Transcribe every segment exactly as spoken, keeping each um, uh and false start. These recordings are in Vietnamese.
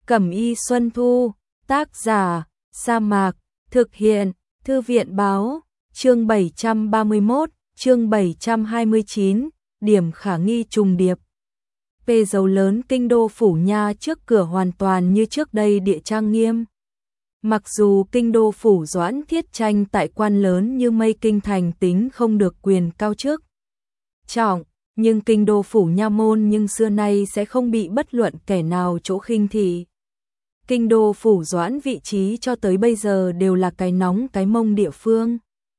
Cẩm y Xuân Thu, tác giả, Sa Mạc, thực hiện, Thư viện báo, chương bảy trăm ba mươi mốt, chương bảy trăm hai mươi chín, điểm khả nghi trùng điệp. Về dấu lớn kinh đô phủ nha trước cửa hoàn toàn như trước đây địa trang nghiêm. Mặc dù kinh đô phủ Doãn Thiết Tranh tại quan lớn như mây kinh thành tính không được quyền cao chức trọng, nhưng kinh đô phủ nha môn nhưng xưa nay sẽ không bị bất luận kẻ nào chỗ khinh thị. Kinh đô phủ Doãn vị trí cho tới bây giờ đều là cái nóng cái mông địa phương.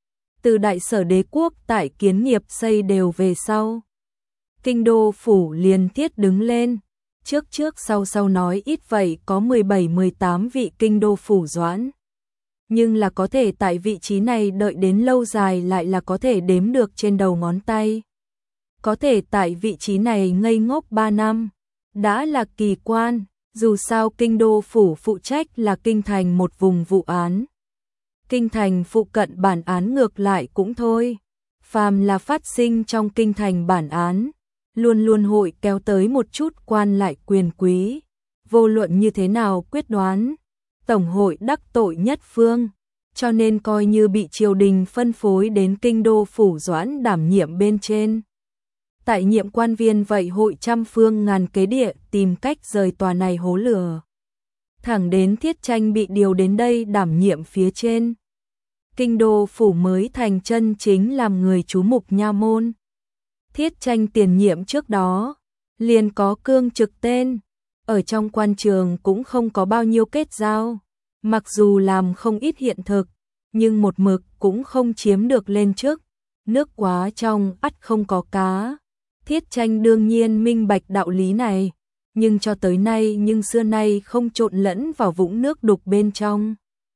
Từ đại sở đế quốc tại kiến nghiệp xây đều về sau. Kinh đô phủ liền thiết đứng lên, trước trước sau sau nói ít vậy có mười bảy mười tám vị kinh đô phủ Doãn. Nhưng là có thể tại vị trí này đợi đến lâu dài lại là có thể đếm được trên đầu ngón tay. Có thể tại vị trí này ngây ngốc ba năm, đã là kỳ quan, dù sao kinh đô phủ phụ trách là kinh thành một vùng vụ án. Kinh thành phụ cận bản án ngược lại cũng thôi, phàm là phát sinh trong kinh thành bản án, luôn luôn hội kéo tới một chút quan lại quyền quý, vô luận như thế nào quyết đoán, tổng hội đắc tội nhất phương, cho nên coi như bị triều đình phân phối đến kinh đô phủ Doãn đảm nhiệm bên trên. Tại nhiệm quan viên vậy hội trăm phương ngàn kế địa tìm cách rời tòa này hố lửa. Thẳng đến Thiết Tranh bị điều đến đây đảm nhiệm phía trên. Kinh đô phủ mới thành chân chính làm người chú mục nha môn. Thiết Tranh tiền nhiệm trước đó, liền có cương trực tên, ở trong quan trường cũng không có bao nhiêu kết giao, mặc dù làm không ít hiện thực, nhưng một mực cũng không chiếm được lên chức, nước quá trong ắt không có cá. Thiết Tranh đương nhiên minh bạch đạo lý này, nhưng cho tới nay nhưng xưa nay không trộn lẫn vào vũng nước đục bên trong.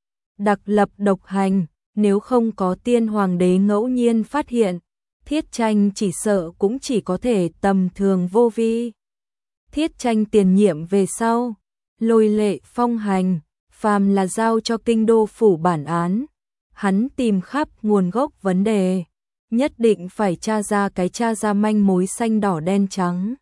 Đặc lập độc hành, nếu không có tiên hoàng đế ngẫu nhiên phát hiện, Thiết Tranh chỉ sợ cũng chỉ có thể tầm thường vô vi. Thiết Tranh tiền nhiệm về sau, lôi lệ phong hành, phàm là giao cho kinh đô phủ bản án, hắn tìm khắp nguồn gốc vấn đề, nhất định phải tra ra cái tra ra manh mối xanh đỏ đen trắng.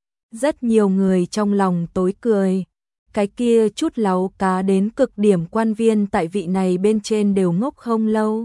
Rất nhiều người trong lòng tối cười, cái kia chút láu cá đến cực điểm quan viên tại vị này bên trên đều ngốc không lâu.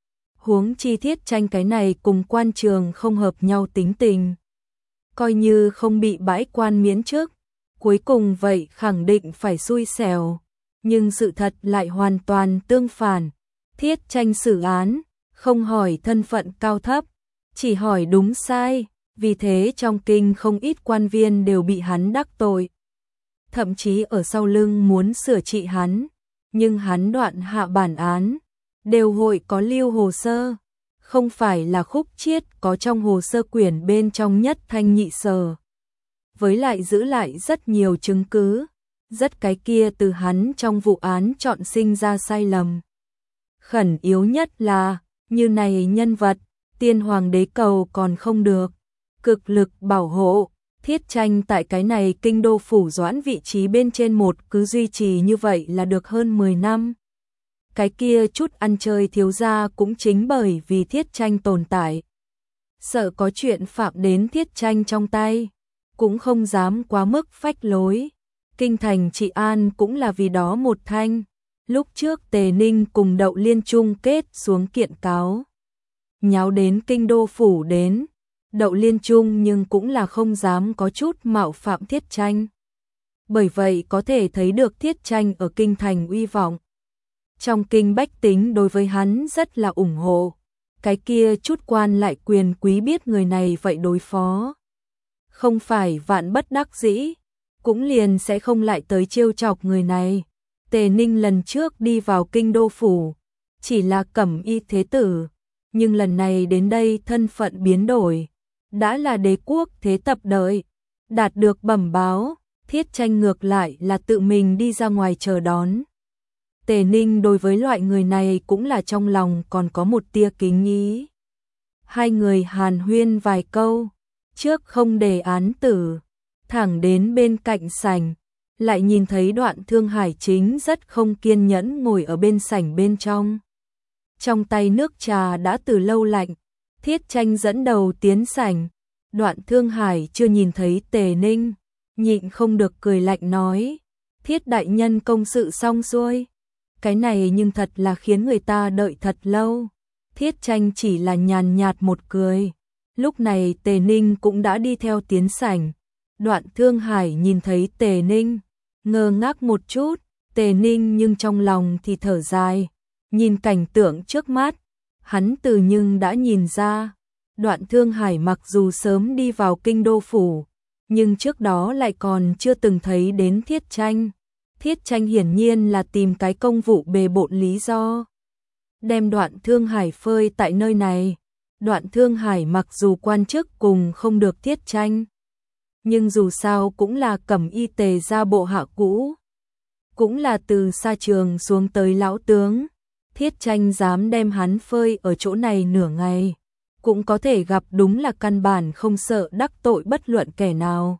Huống chi Thiết Tranh cái này cùng quan trường không hợp nhau tính tình. Coi như không bị bãi quan miễn chức, cuối cùng vậy khẳng định phải xui xẻo. Nhưng sự thật lại hoàn toàn tương phản. Thiết Tranh xử án, không hỏi thân phận cao thấp, chỉ hỏi đúng sai, vì thế trong kinh không ít quan viên đều bị hắn đắc tội. Thậm chí ở sau lưng muốn sửa trị hắn, nhưng hắn đoạn hạ bản án, đều hội có lưu hồ sơ, không phải là khúc chiết có trong hồ sơ quyển bên trong nhất thanh nhị sở. Với lại giữ lại rất nhiều chứng cứ, rất cái kia từ hắn trong vụ án chọn sinh ra sai lầm. Khẩn yếu nhất là, như này nhân vật, tiên hoàng đế cầu còn không được, cực lực bảo hộ, Thiết Tranh tại cái này kinh đô phủ Doãn vị trí bên trên một cứ duy trì như vậy là được hơn mười năm. Cái kia chút ăn chơi thiếu gia cũng chính bởi vì Thiết Tranh tồn tại. Sợ có chuyện phạm đến Thiết Tranh trong tay, cũng không dám quá mức phách lối. Kinh thành trị an cũng là vì đó một thanh. Lúc trước Tề Ninh cùng Đậu Liên chung kết xuống kiện cáo, nháo đến kinh đô phủ đến, Đậu Liên chung nhưng cũng là không dám có chút mạo phạm Thiết Tranh. Bởi vậy có thể thấy được Thiết Tranh ở kinh thành uy vọng. Trong kinh bách tính đối với hắn rất là ủng hộ, cái kia chút quan lại quyền quý biết người này vậy đối phó. Không phải vạn bất đắc dĩ, cũng liền sẽ không lại tới trêu chọc người này. Tề Ninh lần trước đi vào kinh đô phủ, chỉ là cẩm y thế tử, nhưng lần này đến đây thân phận biến đổi, đã là đế quốc thế tập đợi, đạt được bẩm báo, Thiết Tranh ngược lại là tự mình đi ra ngoài chờ đón. Tề Ninh đối với loại người này cũng là trong lòng còn có một tia kính ý. Hai người hàn huyên vài câu, trước không đề án tử, thẳng đến bên cạnh sảnh, lại nhìn thấy Đoạn Thương Hải chính rất không kiên nhẫn ngồi ở bên sảnh bên trong. Trong tay nước trà đã từ lâu lạnh, Thiết Tranh dẫn đầu tiến sảnh, Đoạn Thương Hải chưa nhìn thấy Tề Ninh, nhịn không được cười lạnh nói, Thiết đại nhân công sự xong xuôi. Cái này nhưng thật là khiến người ta đợi thật lâu. Thiết Tranh chỉ là nhàn nhạt một cười. Lúc này Tề Ninh cũng đã đi theo tiến sảnh. Đoạn Thương Hải nhìn thấy Tề Ninh, ngơ ngác một chút, Tề Ninh nhưng trong lòng thì thở dài. Nhìn cảnh tượng trước mắt, hắn từ nhưng đã nhìn ra. Đoạn Thương Hải mặc dù sớm đi vào kinh đô phủ, nhưng trước đó lại còn chưa từng thấy đến Thiết Tranh. Thiết Tranh hiển nhiên là tìm cái công vụ bề bộn lý do đem Đoạn Thương Hải phơi tại nơi này. Đoạn Thương Hải mặc dù quan chức cùng không được Thiết Tranh, nhưng dù sao cũng là Cẩm Y Tề gia bộ hạ cũ, cũng là từ xa trường xuống tới lão tướng. Thiết Tranh dám đem hắn phơi ở chỗ này nửa ngày, cũng có thể gặp đúng là căn bản không sợ đắc tội bất luận kẻ nào.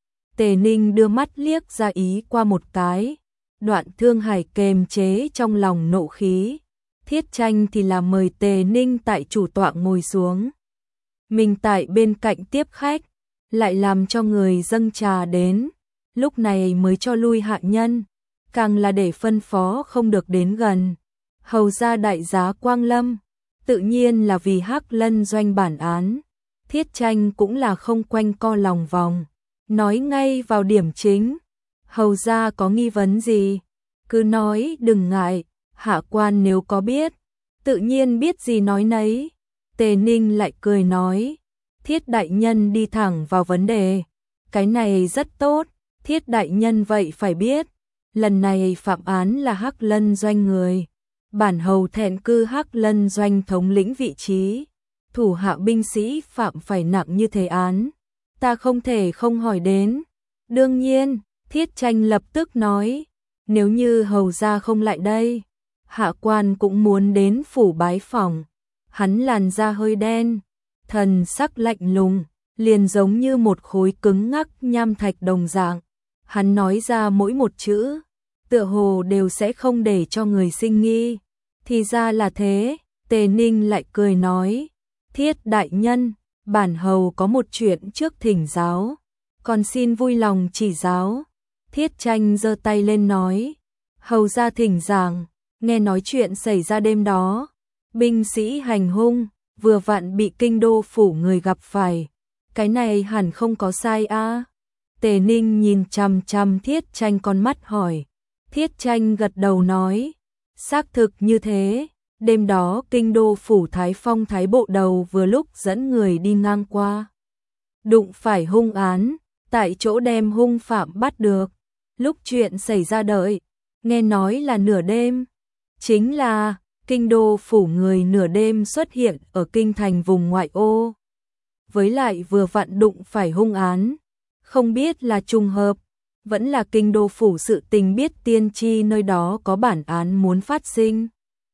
Tề Ninh đưa mắt liếc ra ý qua một cái. Đoạn Thương Hải kềm chế trong lòng nộ khí. Thiết Tranh thì là mời Tề Ninh tại chủ tọa ngồi xuống. Mình tại bên cạnh tiếp khách, lại làm cho người dâng trà đến. Lúc này mới cho lui hạ nhân, càng là để phân phó không được đến gần. Hầu ra đại giá Quang Lâm, tự nhiên là vì Hắc Lân doanh bản án. Thiết Tranh cũng là không quanh co lòng vòng, nói ngay vào điểm chính. Hầu ra có nghi vấn gì, cứ nói đừng ngại, hạ quan nếu có biết, tự nhiên biết gì nói nấy. Tề Ninh lại cười nói, Thiết đại nhân đi thẳng vào vấn đề, cái này rất tốt. Thiết đại nhân vậy phải biết, lần này phạm án là Hắc Lân doanh người, bản hầu thẹn cư Hắc Lân doanh thống lĩnh vị trí, thủ hạ binh sĩ phạm phải nặng như thế án, ta không thể không hỏi đến. Đương nhiên, Thiết Tranh lập tức nói, nếu như hầu gia không lại đây, hạ quan cũng muốn đến phủ bái phỏng. Hắn làn da hơi đen, thần sắc lạnh lùng, liền giống như một khối cứng ngắc nham thạch đồng dạng. Hắn nói ra mỗi một chữ, tựa hồ đều sẽ không để cho người sinh nghi. Thì ra là thế. Tề Ninh lại cười nói, Thiết đại nhân, bản hầu có một chuyện trước thỉnh giáo, còn xin vui lòng chỉ giáo. Thiết Tranh giơ tay lên nói, hầu ra thỉnh giảng. Nghe nói chuyện xảy ra đêm đó, binh sĩ hành hung, vừa vặn bị kinh đô phủ người gặp phải, cái này hẳn không có sai a. Tề Ninh nhìn chằm chằm Thiết Tranh con mắt hỏi. Thiết Tranh gật đầu nói, xác thực như thế. Đêm đó kinh đô phủ Thái Phong Thái bộ đầu vừa lúc dẫn người đi ngang qua, đụng phải hung án, tại chỗ đem hung phạm bắt được. Lúc chuyện xảy ra đợi, nghe nói là nửa đêm, chính là kinh đô phủ người nửa đêm xuất hiện ở kinh thành vùng ngoại ô, với lại vừa vặn đụng phải hung án, không biết là trùng hợp, vẫn là kinh đô phủ sự tình biết tiên tri nơi đó có bản án muốn phát sinh.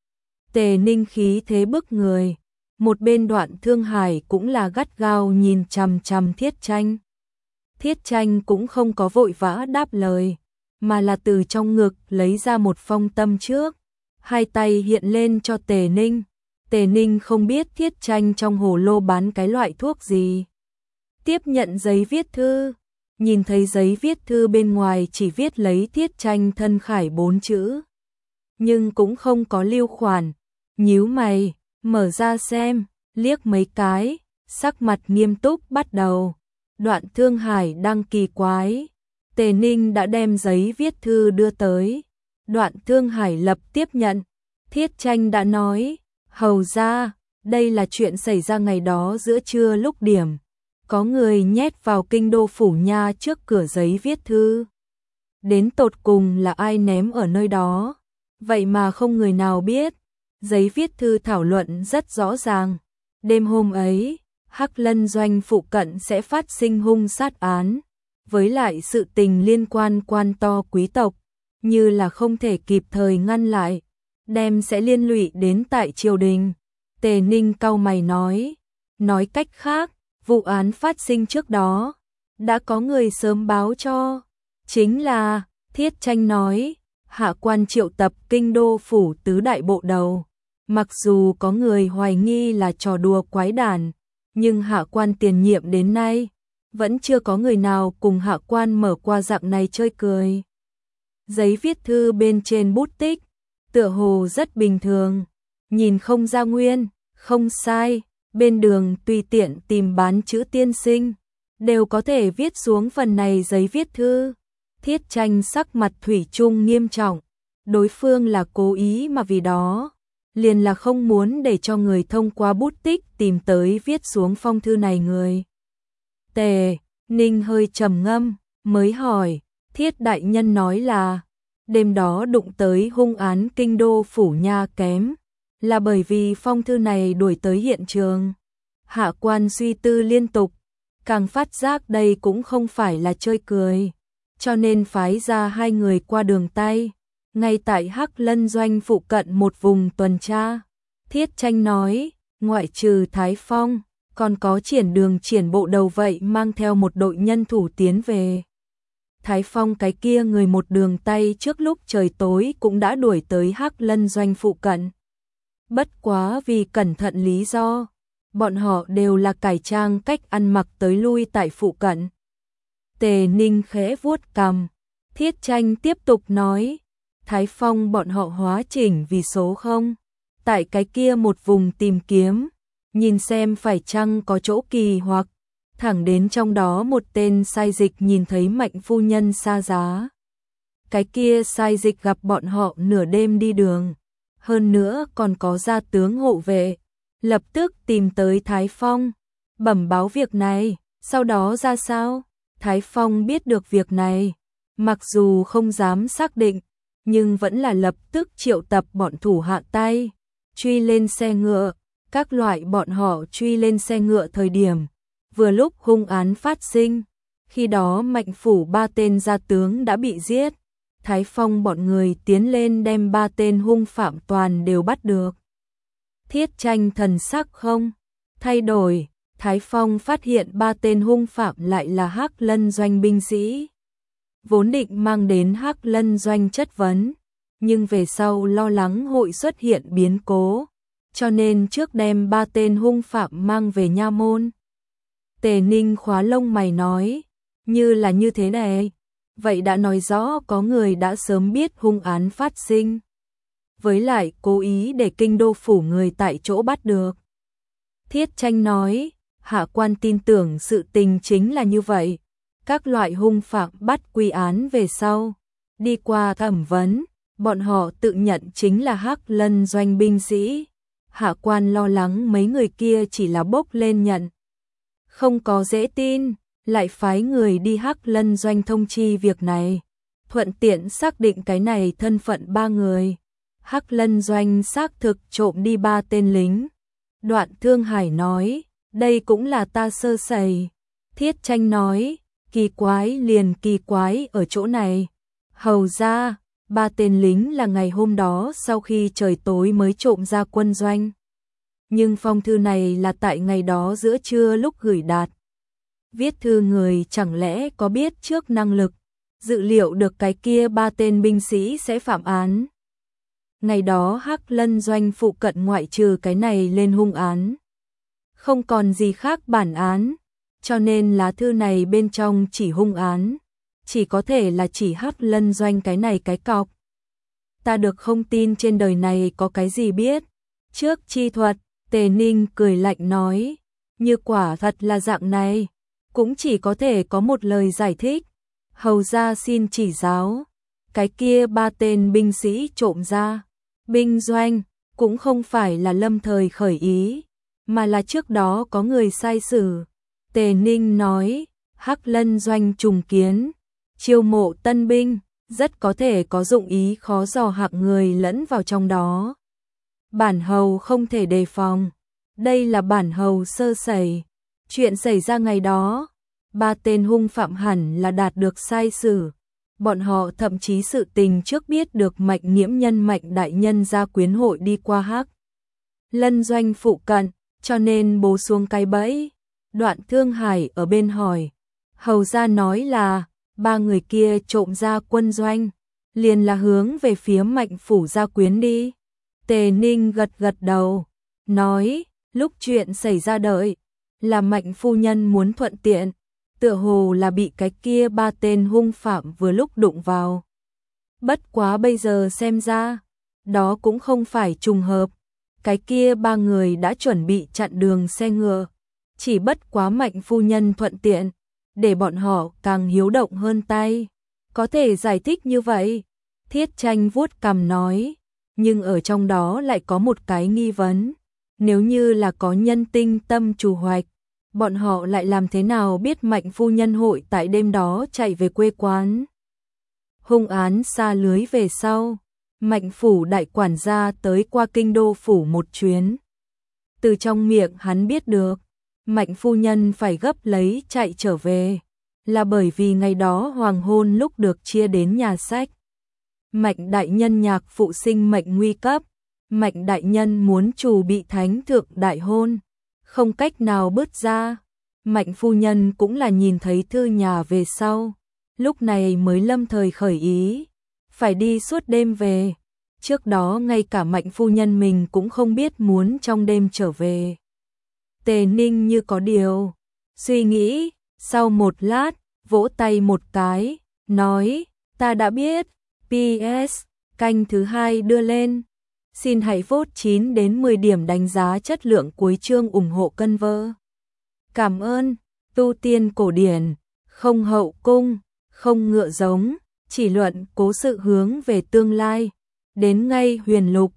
Tề Ninh khí thế bức người, một bên Đoạn Thương Hải cũng là gắt gao nhìn chằm chằm Thiết Tranh. Thiết Tranh cũng không có vội vã đáp lời, mà là từ trong ngực lấy ra một phong tâm trước, hai tay hiện lên cho Tề Ninh. Tề Ninh không biết Thiết Tranh trong hồ lô bán cái loại thuốc gì. Tiếp nhận giấy viết thư, nhìn thấy giấy viết thư bên ngoài chỉ viết lấy Thiết Tranh thân khải bốn chữ, nhưng cũng không có lưu khoản. Nhíu mày, mở ra xem, liếc mấy cái, sắc mặt nghiêm túc bắt đầu. Đoạn Thương Hải đang kỳ quái, Tề Ninh đã đem giấy viết thư đưa tới. Đoạn Thương Hải lập tiếp nhận. Thiết Tranh đã nói, hầu ra, đây là chuyện xảy ra ngày đó giữa trưa lúc điểm, có người nhét vào kinh đô phủ nha trước cửa giấy viết thư. Đến tột cùng là ai ném ở nơi đó, vậy mà không người nào biết. Giấy viết thư thảo luận rất rõ ràng, đêm hôm ấy, Hắc Lân doanh phụ cận sẽ phát sinh hung sát án, với lại sự tình liên quan quan to quý tộc, như là không thể kịp thời ngăn lại, đem sẽ liên lụy đến tại triều đình. Tề Ninh cau mày nói, nói cách khác, vụ án phát sinh trước đó, đã có người sớm báo cho, chính là, Thiết Tranh nói, hạ quan triệu tập kinh đô phủ tứ đại bộ đầu. Mặc dù có người hoài nghi là trò đùa quái đản, nhưng hạ quan tiền nhiệm đến nay, vẫn chưa có người nào cùng hạ quan mở qua dạng này chơi cười. Giấy viết thư bên trên bút tích, tựa hồ rất bình thường, nhìn không ra nguyên, không sai, bên đường tùy tiện tìm bán chữ tiên sinh, đều có thể viết xuống phần này giấy viết thư. Thiết Tranh sắc mặt thủy chung nghiêm trọng, đối phương là cố ý mà vì đó, liền là không muốn để cho người thông qua bút tích tìm tới viết xuống phong thư này người. Tề Ninh hơi trầm ngâm, mới hỏi, Thiết đại nhân nói là, đêm đó đụng tới hung án kinh đô phủ nha kém, là bởi vì phong thư này đuổi tới hiện trường. Hạ quan suy tư liên tục, càng phát giác đây cũng không phải là chơi cười, cho nên phái ra hai người qua đường tay, ngay tại Hắc Lân doanh phụ cận một vùng tuần tra. Thiết Tranh nói, ngoại trừ Thái Phong, còn có triển đường triển bộ đầu vậy mang theo một đội nhân thủ tiến về. Thái Phong cái kia người một đường tay trước lúc trời tối cũng đã đuổi tới Hắc Lân doanh phụ cận. Bất quá vì cẩn thận lý do, bọn họ đều là cải trang cách ăn mặc tới lui tại phụ cận. Tề Ninh khẽ vuốt cằm, Thiết Tranh tiếp tục nói, Thái Phong bọn họ hóa chỉnh vì số không, tại cái kia một vùng tìm kiếm, nhìn xem phải chăng có chỗ kỳ hoặc, thẳng đến trong đó một tên sai dịch nhìn thấy Mạnh phu nhân xa giá. Cái kia sai dịch gặp bọn họ nửa đêm đi đường, hơn nữa còn có gia tướng hộ vệ, lập tức tìm tới Thái Phong, bẩm báo việc này, sau đó ra sao? Thái Phong biết được việc này, mặc dù không dám xác định, nhưng vẫn là lập tức triệu tập bọn thủ hạ tay, truy lên xe ngựa, các loại bọn họ truy lên xe ngựa thời điểm, vừa lúc hung án phát sinh, khi đó Mạnh phủ ba tên gia tướng đã bị giết, Thái Phong bọn người tiến lên đem ba tên hung phạm toàn đều bắt được. Thiết Tranh thần sắc không thay đổi, Thái Phong phát hiện ba tên hung phạm lại là Hắc Lân doanh binh sĩ. Vốn định mang đến Hắc Lân doanh chất vấn, nhưng về sau lo lắng hội xuất hiện biến cố, cho nên trước đem ba tên hung phạm mang về nha môn. Tề Ninh khóa lông mày nói, như là như thế này, vậy đã nói rõ có người đã sớm biết hung án phát sinh, với lại cố ý để kinh đô phủ người tại chỗ bắt được. Thiết Tranh nói, hạ quan tin tưởng sự tình chính là như vậy, các loại hung phạm bắt quy án về sau, đi qua thẩm vấn, bọn họ tự nhận chính là Hắc Lân doanh binh sĩ. Hạ quan lo lắng mấy người kia chỉ là bốc lên nhận, không có dễ tin, lại phái người đi Hắc Lân doanh thông chi việc này, thuận tiện xác định cái này thân phận ba người. Hắc Lân doanh xác thực trộm đi ba tên lính. Đoạn Thương Hải nói, đây cũng là ta sơ sẩy. Thiết Tranh nói, kỳ quái liền kỳ quái ở chỗ này. Hầu ra, ba tên lính là ngày hôm đó sau khi trời tối mới trộm ra quân doanh. Nhưng phong thư này là tại ngày đó giữa trưa lúc gửi đạt. Viết thư người chẳng lẽ có biết trước năng lực, dự liệu được cái kia ba tên binh sĩ sẽ phạm án. Ngày đó Hắc Lân doanh phụ cận ngoại trừ cái này lên hung án, không còn gì khác bản án, cho nên lá thư này bên trong chỉ hung án, chỉ có thể là chỉ Hắc Lân doanh cái này cái cọc. Ta được không tin trên đời này có cái gì biết trước chi thuật. Tề Ninh cười lạnh nói, như quả thật là dạng này, cũng chỉ có thể có một lời giải thích. Hầu ra xin chỉ giáo, cái kia ba tên binh sĩ trộm ra binh doanh, cũng không phải là lâm thời khởi ý, mà là trước đó có người sai sử. Tề Ninh nói, Hắc Lân doanh trùng kiến, chiêu mộ tân binh, rất có thể có dụng ý khó dò hạng người lẫn vào trong đó. Bản hầu không thể đề phòng, đây là bản hầu sơ sẩy. Chuyện xảy ra ngày đó, ba tên hung phạm hẳn là đạt được sai sử. Bọn họ thậm chí sự tình trước biết được Mạnh Nghiễm nhân Mạnh đại nhân ra quyến hội đi qua Hắc Lân doanh phụ cận, cho nên bố xuống cái bẫy. Đoạn Thương Hải ở bên hỏi, hầu ra nói là ba người kia trộm ra quân doanh, liền là hướng về phía Mạnh phủ gia quyến đi. Tề Ninh gật gật đầu, nói, lúc chuyện xảy ra đợi, là Mạnh phu nhân muốn thuận tiện, tựa hồ là bị cái kia ba tên hung phạm vừa lúc đụng vào. Bất quá bây giờ xem ra, đó cũng không phải trùng hợp. Cái kia ba người đã chuẩn bị chặn đường xe ngựa, chỉ bất quá Mạnh phu nhân thuận tiện, để bọn họ càng hiếu động hơn tay. Có thể giải thích như vậy, Thiết Tranh vuốt cằm nói, nhưng ở trong đó lại có một cái nghi vấn. Nếu như là có nhân tinh tâm trù hoạch, bọn họ lại làm thế nào biết Mạnh phu nhân hội tại đêm đó chạy về quê quán. Hung án xa lưới về sau, Mạnh phủ đại quản gia tới qua kinh đô phủ một chuyến. Từ trong miệng hắn biết được, Mạnh phu nhân phải gấp lấy chạy trở về, là bởi vì ngày đó hoàng hôn lúc được chia đến nhà sách. Mạnh đại nhân nhạc phụ sinh mệnh nguy cấp, Mạnh đại nhân muốn chủ bị thánh thượng đại hôn, không cách nào bước ra. Mạnh phu nhân cũng là nhìn thấy thư nhà về sau, lúc này mới lâm thời khởi ý, phải đi suốt đêm về. Trước đó ngay cả Mạnh phu nhân mình cũng không biết muốn trong đêm trở về. Tề Ninh như có điều suy nghĩ, sau một lát, vỗ tay một cái, nói, ta đã biết, pê ét, canh thứ hai đưa lên. Xin hãy vote chín đến mười điểm đánh giá chất lượng cuối chương ủng hộ cân vơ. Cảm ơn, tu tiên cổ điển, không hậu cung, không ngựa giống, chỉ luận cố sự hướng về tương lai. Đến ngay huyền lục,